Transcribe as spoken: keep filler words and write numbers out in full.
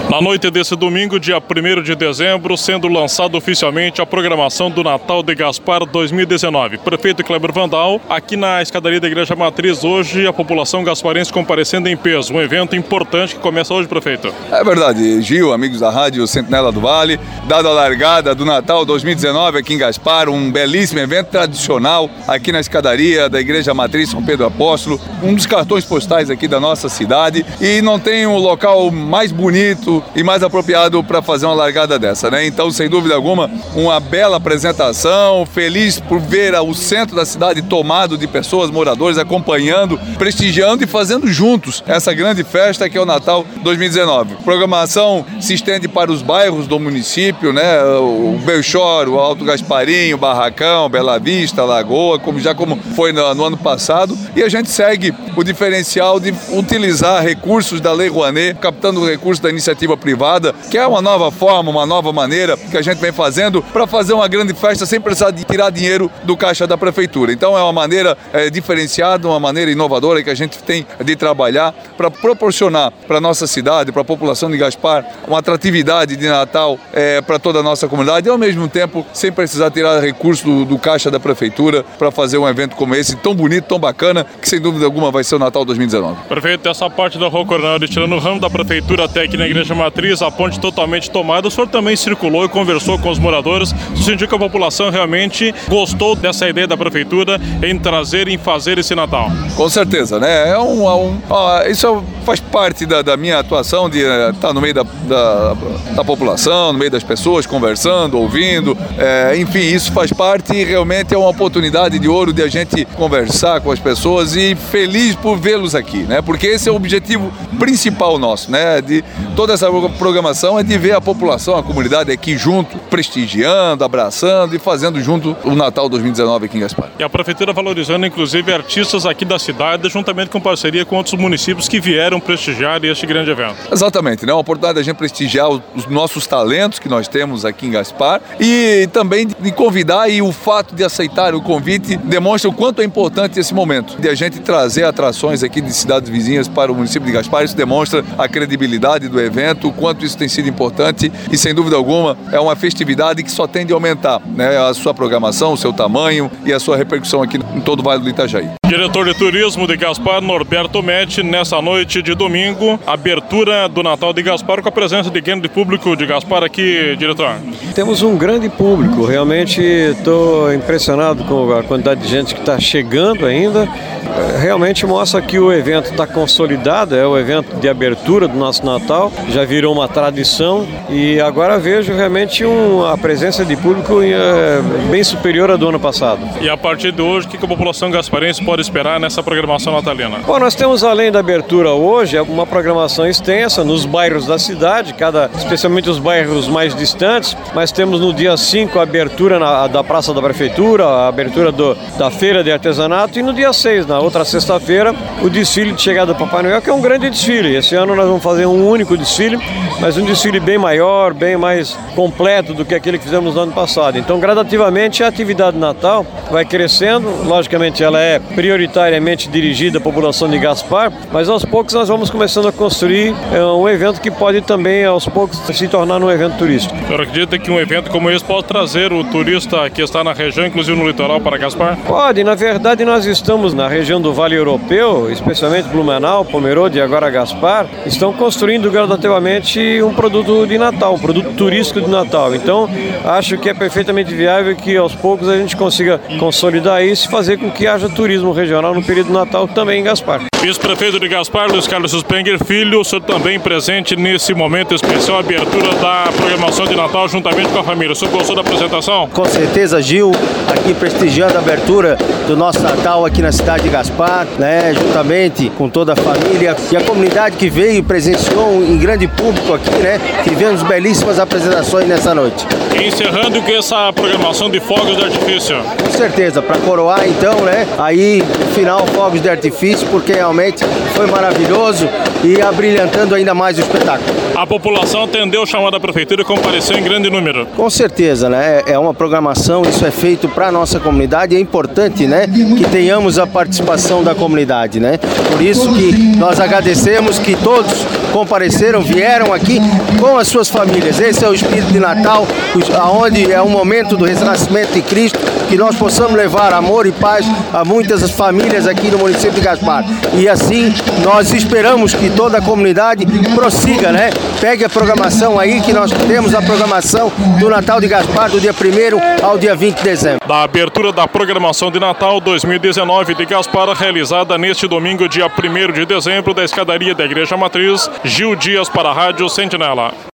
Na noite desse domingo, dia primeiro de dezembro, sendo lançada oficialmente a programação do Natal de Gaspar dois mil e dezenove. Prefeito Kleber Vandal, aqui na escadaria da Igreja Matriz, hoje a população gasparense comparecendo em peso. Um evento importante que começa hoje, prefeito. É verdade, Gil, amigos da Rádio Sentinela do Vale, dada a largada do Natal dois mil e dezenove aqui em Gaspar, um belíssimo evento tradicional aqui na escadaria da Igreja Matriz São Pedro Apóstolo, um dos cartões postais aqui da nossa cidade, e não tem um local mais bonito e mais apropriado para fazer uma largada dessa, né? Então, sem dúvida alguma, uma bela apresentação, feliz por ver o centro da cidade tomado de pessoas, moradores, acompanhando, prestigiando e fazendo juntos essa grande festa que é o Natal dois mil e dezenove. A programação se estende para os bairros do município, né? O Belchor, o Alto Gasparinho, Barracão, Bela Vista, Lagoa, como já como foi no, no ano passado, e a gente segue o diferencial de utilizar recursos da Lei Rouanet, captando recursos da iniciativa privada, que é uma nova forma, uma nova maneira que a gente vem fazendo para fazer uma grande festa sem precisar de tirar dinheiro do caixa da prefeitura. Então é uma maneira é, diferenciada, uma maneira inovadora que a gente tem de trabalhar para proporcionar para a nossa cidade, para a população de Gaspar, uma atratividade de Natal é, para toda a nossa comunidade e ao mesmo tempo sem precisar tirar recursos do, do caixa da prefeitura para fazer um evento como esse, tão bonito, tão bacana, que sem dúvida alguma vai ser o Natal dois mil e dezenove. Prefeito, essa parte da Rua Coronel, tirando o ramo da prefeitura até aqui na Igreja Matriz, a ponte totalmente tomada, o senhor também circulou e conversou com os moradores. O senhor sentiu que a população realmente gostou dessa ideia da prefeitura em trazer e em fazer esse Natal? Com certeza, né? É um, um, ó, isso faz parte da, da minha atuação de estar tá no meio da, da, da população, no meio das pessoas, conversando, ouvindo, é, enfim, isso faz parte e realmente é uma oportunidade de ouro de a gente conversar com as pessoas e feliz por vê-los aqui, né? Porque esse é o objetivo principal nosso, né? De toda essa programação é de ver a população, a comunidade aqui junto, prestigiando, abraçando e fazendo junto o Natal dois mil e dezenove aqui em Gaspar. E a prefeitura valorizando inclusive artistas aqui da cidade, juntamente com parceria com outros municípios que vieram prestigiar este grande evento. Exatamente, né? Uma oportunidade de a gente prestigiar os nossos talentos que nós temos aqui em Gaspar e também de convidar, e o fato de aceitar o convite demonstra o quanto é importante esse momento de a gente trazer atrações aqui de cidades vizinhas para o município de Gaspar. Isso demonstra a credibilidade do evento, o quanto isso tem sido importante e, sem dúvida alguma, é uma festividade que só tende a aumentar, né, a sua programação, o seu tamanho e a sua repercussão aqui em todo o Vale do Itajaí. Diretor de Turismo de Gaspar, Norberto Metti, nessa noite de domingo, abertura do Natal de Gaspar com a presença de grande público de Gaspar aqui, diretor. Temos um grande público, realmente estou impressionado com a quantidade de gente que está chegando ainda. Realmente mostra que o evento está consolidado, é o evento de abertura do nosso Natal, já virou uma tradição e agora vejo realmente um, a presença de público é, bem superior à do ano passado. E a partir de hoje, o que a população gasparense pode esperar nessa programação natalina? Bom, nós temos, além da abertura hoje, uma programação extensa nos bairros da cidade, cada, especialmente os bairros mais distantes, mas temos no dia cinco a abertura na, da Praça da Prefeitura, a abertura do, da Feira de Artesanato e no dia seis, na outra sexta-feira, o desfile de chegada do Papai Noel, que é um grande desfile. Esse ano nós vamos fazer um único desfile, mas um desfile bem maior, bem mais completo do que aquele que fizemos no ano passado. Então, gradativamente, a atividade de Natal vai crescendo. Logicamente, ela é prioritariamente dirigida à população de Gaspar, mas aos poucos nós vamos começando a construir é, um evento que pode também, aos poucos, se tornar um evento turístico. O senhor acredita que um evento como esse pode trazer o turista que está na região, inclusive no litoral, para Gaspar? Pode. Na verdade, nós estamos na região do Vale Europeu, especialmente Blumenau, Pomerode e agora Gaspar, estão construindo gradativamente um produto de Natal, um produto turístico de Natal. Então, acho que é perfeitamente viável que aos poucos a gente consiga consolidar isso e fazer com que haja turismo regional no período do Natal também em Gaspar. Vice-prefeito de Gaspar, Luiz Carlos Suspenger Filho, o senhor também presente nesse momento especial, abertura da programação de Natal juntamente com a família. O senhor gostou da apresentação? Com certeza, Gil, aqui prestigiando a abertura do nosso Natal aqui na cidade de Gaspar, né, juntamente com toda a família e a comunidade que veio e presenciou em grande público aqui, né, tivemos belíssimas apresentações nessa noite. E encerrando com essa programação de fogos de artifício. Com certeza, para coroar então, né, aí no final fogos de artifício, porque é realmente foi maravilhoso e abrilhantando ainda mais o espetáculo. A população atendeu o chamado da prefeitura e compareceu em grande número. Com certeza, né? É uma programação, isso é feito para a nossa comunidade, é importante, né, que tenhamos a participação da comunidade, né? Por isso que nós agradecemos que todos compareceram, vieram aqui com as suas famílias. Esse é o espírito de Natal, onde é o momento do renascimento de Cristo, que nós possamos levar amor e paz a muitas famílias aqui no município de Gaspar. E assim, nós esperamos que toda a comunidade prossiga, né? Pegue a programação aí, que nós temos a programação do Natal de Gaspar, do dia primeiro ao dia vinte de dezembro. Da abertura da programação de Natal dois mil e dezenove de Gaspar, realizada neste domingo, dia primeiro de dezembro, da escadaria da Igreja Matriz, Gil Dias para a Rádio Sentinela.